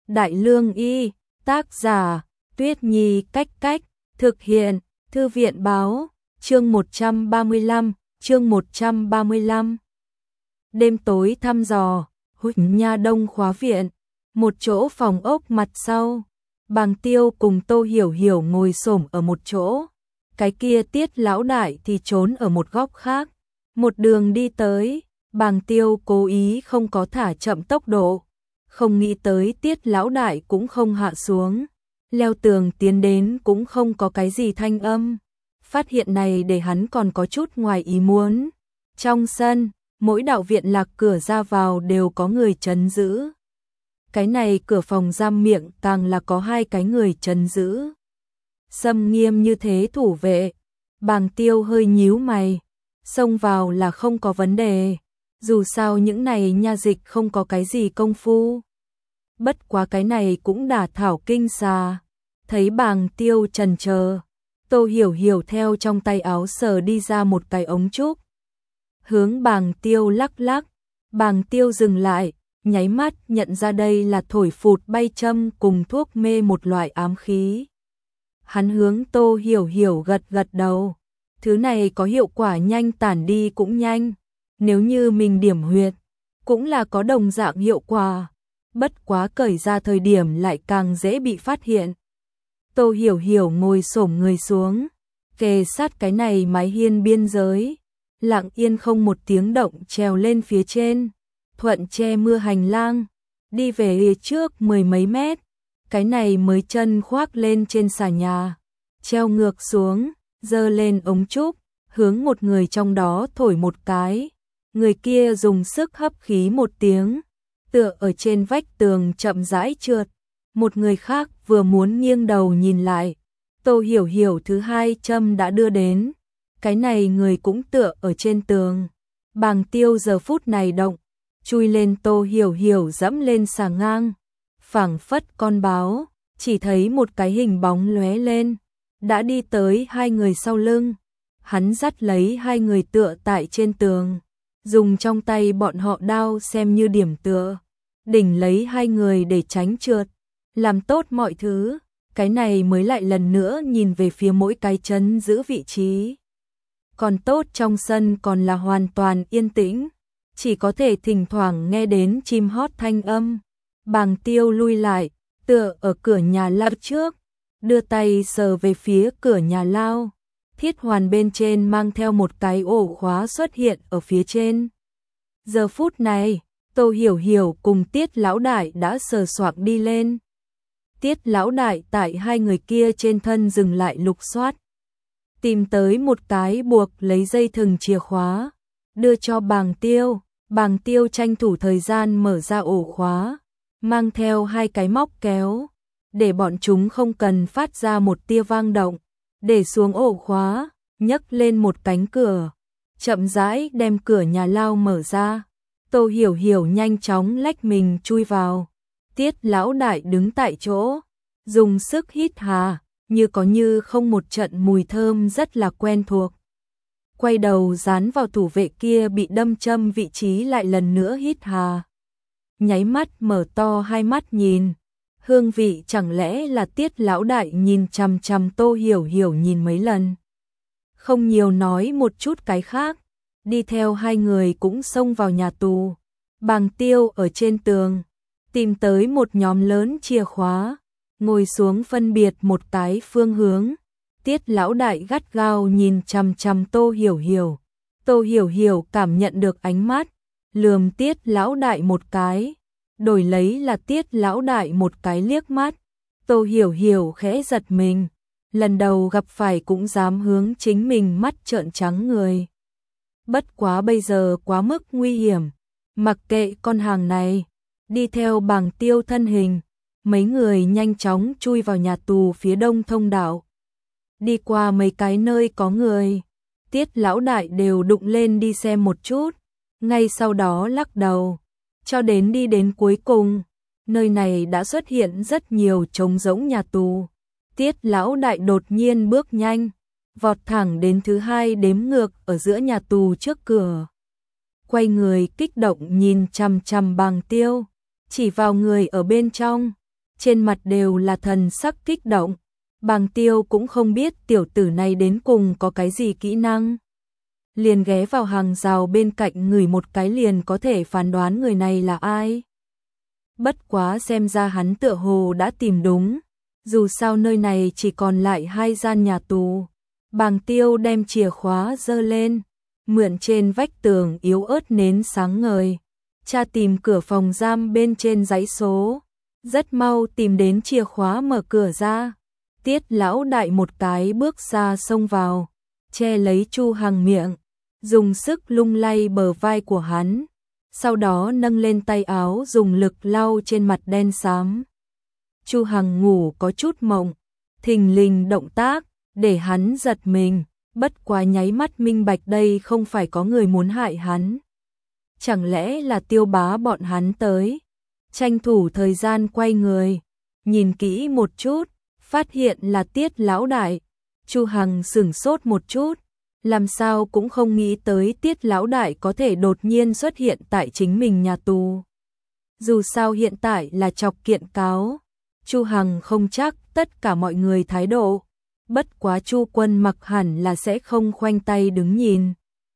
Đại Lương Y, tác giả, Tuyết Nhi Cách Cách, thực hiện, Thư viện Báo, chương 135. Đêm tối thăm dò, Huỳnh Nha Đông khóa viện, một chỗ phòng ốc mặt sau. Bàng Tiêu cùng Tô Hiểu Hiểu ngồi xổm ở một chỗ, cái kia Tiết lão đại thì trốn ở một góc khác. Một đường đi tới, Bàng Tiêu cố ý không có thả chậm tốc độ, không nghĩ tới Tiết lão đại cũng không hạ xuống, leo tường tiến đến cũng không có cái gì thanh âm. Phát hiện này để hắn còn có chút ngoài ý muốn. Trong sân, mỗi đạo viện lạc cửa ra vào đều có người trấn giữ. Cái này cửa phòng giam miệng càng là có 2 cái người trấn giữ. Xâm nghiêm như thế thủ vệ, Bàng Tiêu hơi nhíu mày, xông vào là không có vấn đề, dù sao những này nha dịch không có cái gì công phu. Bất quá cái này cũng đả thảo kinh xà. Thấy Bàng Tiêu chần chờ, Tô Hiểu Hiểu theo trong tay áo sờ đi ra một cái ống trúc, hướng Bàng Tiêu lắc lắc. Bàng Tiêu dừng lại, nháy mắt nhận ra đây là thổi phụt bay châm cùng thuốc mê một loại ám khí. Hắn hướng Tô Hiểu Hiểu gật gật đầu, thứ này có hiệu quả nhanh, tản đi cũng nhanh, nếu như mình điểm huyệt cũng là có đồng dạng hiệu quả, bất quá cởi ra thời điểm lại càng dễ bị phát hiện. Tô Hiểu Hiểu ngồi xổm người xuống, kề sát cái này mái hiên biên giới, lặng yên không một tiếng động trèo lên phía trên, thuận che mưa hành lang, đi về trước 10 mấy mét, cái này mới chân khoác lên trên xà nhà, treo ngược xuống, giơ lên ống trúc, hướng một người trong đó thổi một cái, người kia dùng sức hấp khí một tiếng, tựa ở trên vách tường chậm rãi trượt. Một người khác vừa muốn nghiêng đầu nhìn lại, Tô Hiểu Hiểu thứ 2 châm đã đưa đến, cái này người cũng tựa ở trên tường. Bàng Tiêu giờ phút này động, chui lên Tô Hiểu Hiểu dẫm lên xà ngang, phảng phất con báo, chỉ thấy một cái hình bóng lóe lên, đã đi tới 2 người sau lưng. Hắn dắt lấy 2 người tựa tại trên tường, dùng trong tay bọn họ đao xem như điểm tựa, đỉnh lấy 2 người để tránh trượt. Làm tốt mọi thứ, cái này mới lại lần nữa nhìn về phía mỗi cái trấn giữ vị trí. Còn tốt trong sân còn là hoàn toàn yên tĩnh, chỉ có thể thỉnh thoảng nghe đến chim hót thanh âm. Bàng Tiêu lui lại, tựa ở cửa nhà lao trước, đưa tay sờ về phía cửa nhà lao. Thiết hoàn bên trên mang theo một cái ổ khóa xuất hiện ở phía trên. Giờ phút này, Tô Hiểu Hiểu cùng Tiết lão đại đã sờ soạc đi lên. Tiết lão đại tại 2 người kia trên thân dừng lại lục soát, tìm tới một cái buộc lấy dây thừng chìa khóa, đưa cho Bàng Tiêu. Bàng Tiêu tranh thủ thời gian mở ra ổ khóa, mang theo 2 cái móc kéo, để bọn chúng không cần phát ra một tia vang động, để xuống ổ khóa, nhấc lên một cánh cửa, chậm rãi đem cửa nhà lao mở ra. Tô Hiểu Hiểu nhanh chóng lách mình chui vào. Tiết lão đại đứng tại chỗ, dùng sức hít hà, như có như không một trận mùi thơm rất là quen thuộc. Quay đầu dán vào thủ vệ kia bị đâm châm vị trí lại lần nữa hít hà. Nháy mắt mở to 2 mắt nhìn, hương vị chẳng lẽ là Tiết lão đại nhìn chằm chằm Tô Hiểu Hiểu nhìn mấy lần. Không nhiều nói một chút cái khác, đi theo 2 người cũng xông vào nhà tù. Bàng Tiêu ở trên tường tìm tới một nhóm lớn chìa khóa, ngồi xuống phân biệt một cái phương hướng. Tiết lão đại gắt gao nhìn chằm chằm Tô Hiểu Hiểu. Tô Hiểu Hiểu cảm nhận được ánh mắt, lườm Tiết lão đại một cái, đổi lấy là Tiết lão đại một cái liếc mắt. Tô Hiểu Hiểu khẽ giật mình, lần đầu gặp phải cũng dám hướng chính mình mắt trợn trắng người. Bất quá bây giờ quá mức nguy hiểm, mặc kệ con hàng này, đi theo Bàng Tiêu thân hình, mấy người nhanh chóng chui vào nhà tù phía đông thông đạo. Đi qua mấy cái nơi có người, Tiết lão đại đều đụng lên đi xem một chút, ngay sau đó lắc đầu, cho đến đi đến cuối cùng, nơi này đã xuất hiện rất nhiều trống rỗng nhà tù. Tiết lão đại đột nhiên bước nhanh, vọt thẳng đến thứ 2 đếm ngược ở giữa nhà tù trước cửa. Quay người kích động nhìn chằm chằm Bàng Tiêu, chỉ vào người ở bên trong, trên mặt đều là thần sắc kích động. Bàng Tiêu cũng không biết tiểu tử này đến cùng có cái gì kỹ năng. Liền ghé vào hàng rào bên cạnh ngửi một cái liền có thể phán đoán người này là ai. Bất quá xem ra hắn tựa hồ đã tìm đúng, dù sao nơi này chỉ còn lại 2 gian nhà tù. Bàng Tiêu đem chìa khóa giơ lên, mượn trên vách tường yếu ớt nến sáng ngời, tra tìm cửa phòng giam bên trên dãy số, rất mau tìm đến chìa khóa mở cửa ra. Tiết lão đại một cái bước ra xông vào, che lấy Chu Hằng miệng, dùng sức lung lay bờ vai của hắn, sau đó nâng lên tay áo dùng lực lau trên mặt đen xám. Chu Hằng ngủ có chút mộng, thình lình động tác để hắn giật mình, bất quá nháy mắt minh bạch đây không phải có người muốn hại hắn. Chẳng lẽ là Tiêu Bá bọn hắn tới? Tranh thủ thời gian quay người, nhìn kỹ một chút, phát hiện là Tiết lão đại. Chu Hằng sửng sốt một chút, làm sao cũng không nghĩ tới Tiết lão đại có thể đột nhiên xuất hiện tại chính mình nhà tù. Dù sao hiện tại là chọc kiện cáo, Chu Hằng không chắc tất cả mọi người thái độ, bất quá Chu Quân Mặc hẳn là sẽ không khoanh tay đứng nhìn.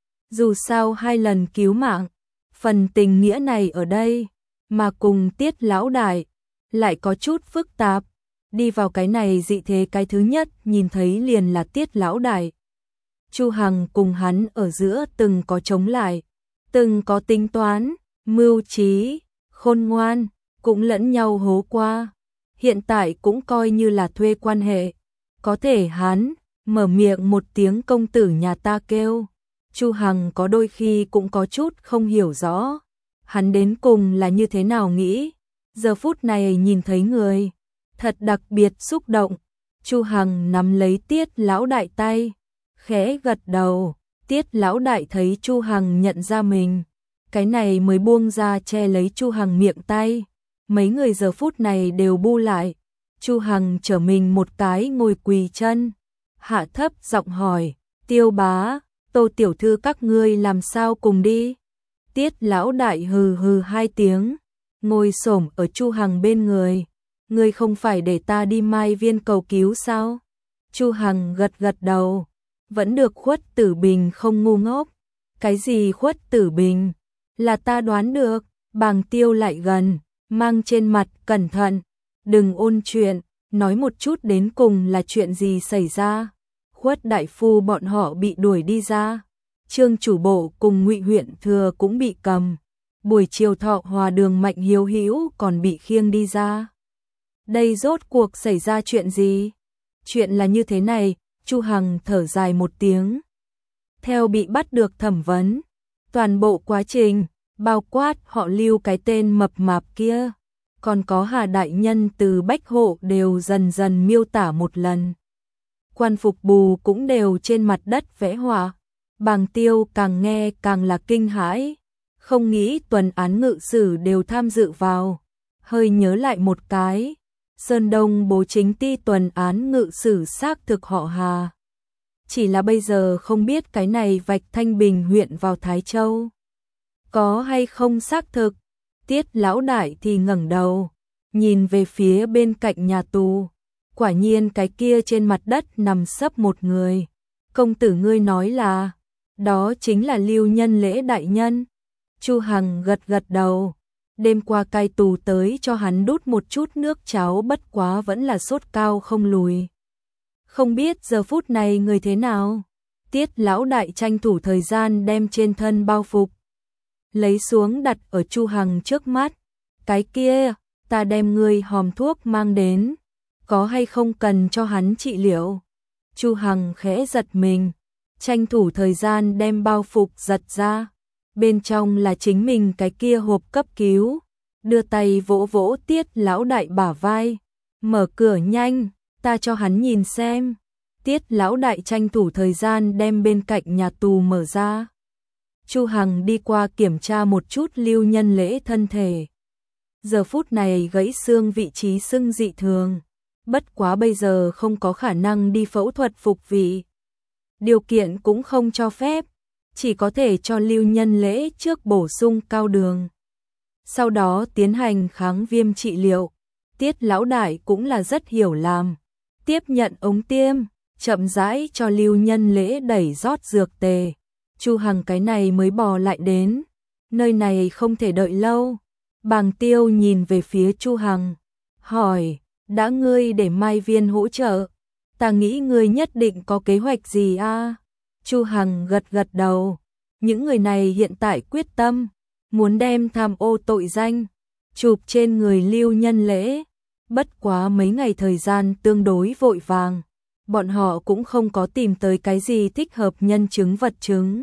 Dù sao 2 lần cứu mạng, phần tình nghĩa này ở đây, mà cùng Tiết lão đại lại có chút phức tạp. Đi vào cái này dị thế cái thứ nhất nhìn thấy liền là Tiết lão đại. Chu Hằng cùng hắn ở giữa từng có chống lại, từng có tính toán, mưu trí, khôn ngoan, cũng lẫn nhau hố qua. Hiện tại cũng coi như là thuê quan hệ. Có thể hắn mở miệng một tiếng công tử nhà ta kêu, Chu Hằng có đôi khi cũng có chút không hiểu rõ. Hắn đến cùng là như thế nào nghĩ, giờ phút này nhìn thấy người, thật đặc biệt xúc động. Chu Hằng nắm lấy Tiết lão đại tay, khẽ gật đầu. Tiết lão đại thấy Chu Hằng nhận ra mình, cái này mới buông ra che lấy Chu Hằng miệng tay. Mấy người giờ phút này đều bu lại. Chu Hằng trở mình một cái ngồi quỳ chân, hạ thấp giọng hỏi, Tiêu Bá, Tô tiểu thư các ngươi làm sao cùng đi? Tiết lão đại hừ hừ 2 tiếng, ngồi xổm ở Chu Hằng bên người. Ngươi không phải để ta đi Mai Viên cầu cứu sao? Chu Hằng gật gật đầu, vẫn được Khuất Tử Bình không ngu ngốc. Cái gì Khuất Tử Bình? Là ta đoán được. Bàng Tiêu lại gần, mang trên mặt cẩn thận, đừng ôn chuyện, nói một chút đến cùng là chuyện gì xảy ra. Khuất đại phu bọn họ bị đuổi đi ra, Trương chủ bộ cùng Ngụy huyện thừa cũng bị cầm, buổi chiều Thọ Hòa đường Mạnh Hiếu Hữu còn bị khiêng đi ra. Đây rốt cuộc xảy ra chuyện gì? Chuyện là như thế này, Chu Hằng thở dài một tiếng. Theo bị bắt được thẩm vấn, toàn bộ quá trình, bao quát họ Lưu cái tên mập mạp kia, còn có Hà đại nhân từ Bách Hộ đều dần dần miêu tả một lần. Quan Phục Bù cũng đều trên mặt đất vẽ họa. Bàng Tiêu càng nghe càng là kinh hãi, không nghĩ tuần án ngự sử đều tham dự vào. Hơi nhớ lại một cái, Sơn Đông bố chính ty tuần án ngự sử xác thực họ Hà. Chỉ là bây giờ không biết cái này vạch Thanh Bình huyện vào Thái Châu có hay không xác thực. Tiết lão đại thì ngẩng đầu, nhìn về phía bên cạnh nhà tù. Quả nhiên cái kia trên mặt đất nằm sấp một người. Công tử ngươi nói là, đó chính là Lưu Nhân Lễ đại nhân. Chu Hằng gật gật đầu. Đêm qua cai tù tới cho hắn đút một chút nước cháo, bất quá vẫn là sốt cao không lùi. Không biết giờ phút này người thế nào? Tiết lão đại tranh thủ thời gian đem trên thân bao phục lấy xuống đặt ở Chu Hằng trước mắt. Cái kia, ta đem ngươi hòm thuốc mang đến, có hay không cần cho hắn trị liệu? Chu Hằng khẽ giật mình, tranh thủ thời gian đem bao phục giật ra. Bên trong là chính mình cái kia hộp cấp cứu, đưa tay vỗ vỗ Tiết lão đại bả vai, mở cửa nhanh, ta cho hắn nhìn xem. Tiết lão đại tranh thủ thời gian đem bên cạnh nhà tù mở ra. Chu Hằng đi qua kiểm tra một chút Lưu Nhân Lễ thân thể. Giờ phút này gãy xương vị trí sưng dị thường, bất quá bây giờ không có khả năng đi phẫu thuật phục vị. Điều kiện cũng không cho phép, chỉ có thể cho Lưu Nhân Lễ trước bổ sung cao đường. Sau đó tiến hành kháng viêm trị liệu. Tiết lão đại cũng là rất hiểu làm, tiếp nhận ống tiêm, chậm rãi cho Lưu Nhân Lễ đẩy rót dược tề. Chu Hằng cái này mới bò lại đến, nơi này không thể đợi lâu. Bàng Tiêu nhìn về phía Chu Hằng, hỏi, đã ngươi để Mai Viên hỗ trợ, ta nghĩ ngươi nhất định có kế hoạch gì a? Chu Hằng gật gật đầu, những người này hiện tại quyết tâm, muốn đem tham ô tội danh, chụp trên người Lưu Nhân Lễ. Bất quá mấy ngày thời gian tương đối vội vàng, bọn họ cũng không có tìm tới cái gì thích hợp nhân chứng vật chứng.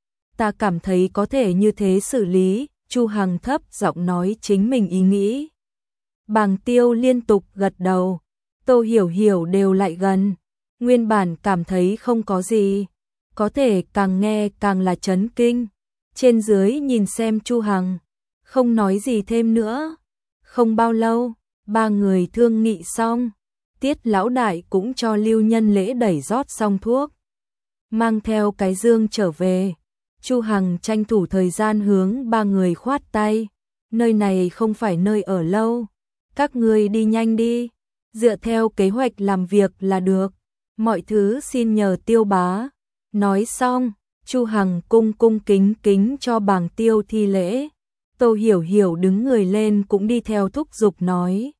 Ta cảm thấy có thể như thế xử lý, Chu Hằng thấp giọng nói chính mình ý nghĩ. Bàng Tiêu liên tục gật đầu, Tô Hiểu Hiểu đều lại gần, nguyên bản cảm thấy không có gì, có thể càng nghe càng là chấn kinh. Trên dưới nhìn xem Chu Hằng, không nói gì thêm nữa. Không bao lâu, ba người thương nghị xong, Tiết lão đại cũng cho Lưu Nhân Lễ đẩy rót xong thuốc, mang theo cái dương trở về. Chu Hằng tranh thủ thời gian hướng ba người khoát tay, nơi này không phải nơi ở lâu, các ngươi đi nhanh đi, dựa theo kế hoạch làm việc là được, mọi thứ xin nhờ Tiêu bá. Nói xong, Chu Hằng cung kính kính cho Bàng Tiêu thi lễ. Tô Hiểu Hiểu đứng người lên cũng đi theo thúc giục nói,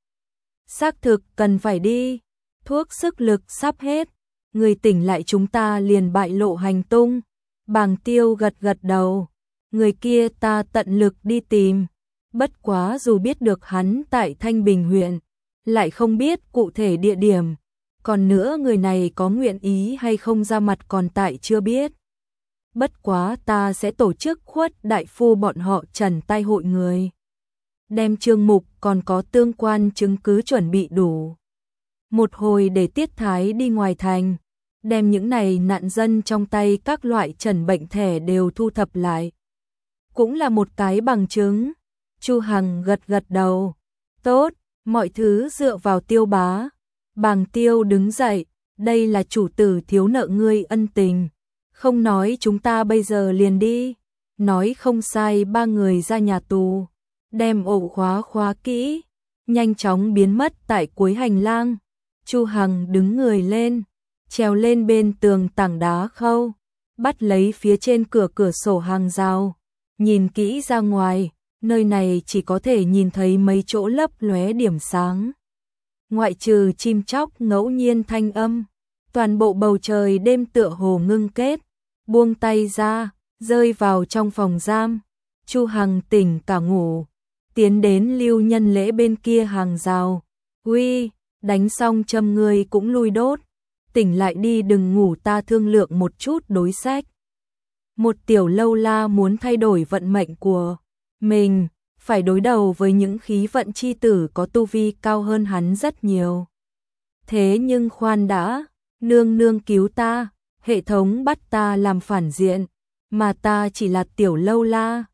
xác thực cần phải đi, thuốc sức lực sắp hết, người tỉnh lại chúng ta liền bại lộ hành tung. Bàng Tiêu gật gật đầu, người kia ta tận lực đi tìm, bất quá dù biết được hắn tại Thanh Bình huyện, lại không biết cụ thể địa điểm, còn nữa người này có nguyện ý hay không ra mặt còn tại chưa biết. Bất quá ta sẽ tổ chức Khuất đại phu bọn họ trần tay hội người, đem chương mục còn có tương quan chứng cứ chuẩn bị đủ. Một hồi để Tiết Thái đi ngoài thành, đem những này nạn dân trong tay các loại trần bệnh thẻ đều thu thập lại. Cũng là một cái bằng chứng. Chu Hằng gật gật đầu. Tốt, mọi thứ dựa vào Tiêu bá. Bàng Tiêu đứng dậy, đây là chủ tử thiếu nợ ngươi ân tình. Không nói chúng ta bây giờ liền đi. Nói không sai, ba người ra nhà tù, đem ổ khóa kỹ, nhanh chóng biến mất tại cuối hành lang. Chu Hằng đứng người lên, trèo lên bên tường tảng đá khâu, bắt lấy phía trên cửa sổ hàng rào, nhìn kỹ ra ngoài, nơi này chỉ có thể nhìn thấy mấy chỗ lấp lóe điểm sáng. Ngoại trừ chim chóc ngẫu nhiên thanh âm, toàn bộ bầu trời đêm tựa hồ ngưng kết, buông tay ra, rơi vào trong phòng giam. Chu Hằng tỉnh cả ngủ, tiến đến Lưu Nhân Lễ bên kia hàng rào. Uy, đánh xong châm ngươi cũng lui đốt. Tỉnh lại đi, đừng ngủ, ta thương lượng một chút đối sách. Một tiểu lâu la muốn thay đổi vận mệnh của mình, phải đối đầu với những khí vận chi tử có tu vi cao hơn hắn rất nhiều. Thế nhưng khoan đã, nương nương cứu ta, hệ thống bắt ta làm phản diện, mà ta chỉ là tiểu lâu la,